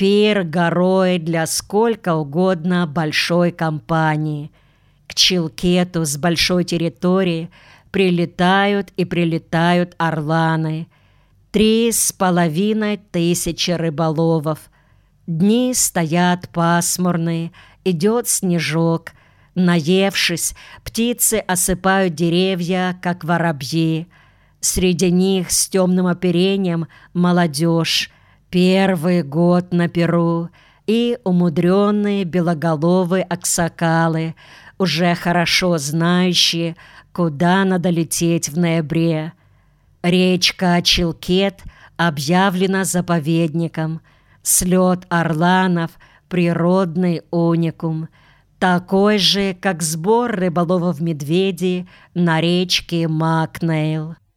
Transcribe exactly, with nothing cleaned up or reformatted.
Пир горой для сколько угодно большой компании. К Чилкету с большой территории прилетают и прилетают орланы. Три с половиной тысячи рыболовов. Дни стоят пасмурные, идет снежок. Наевшись, птицы осыпают деревья, как воробьи. Среди них с темным оперением молодежь. Первый год на Перу. И умудренные белоголовые аксакалы, уже хорошо знающие, куда надо лететь в ноябре. Речка Чилкет объявлена заповедником. Слет орланов — природный уникум, такой же, как сбор рыболовов медведей на речке Макнейл.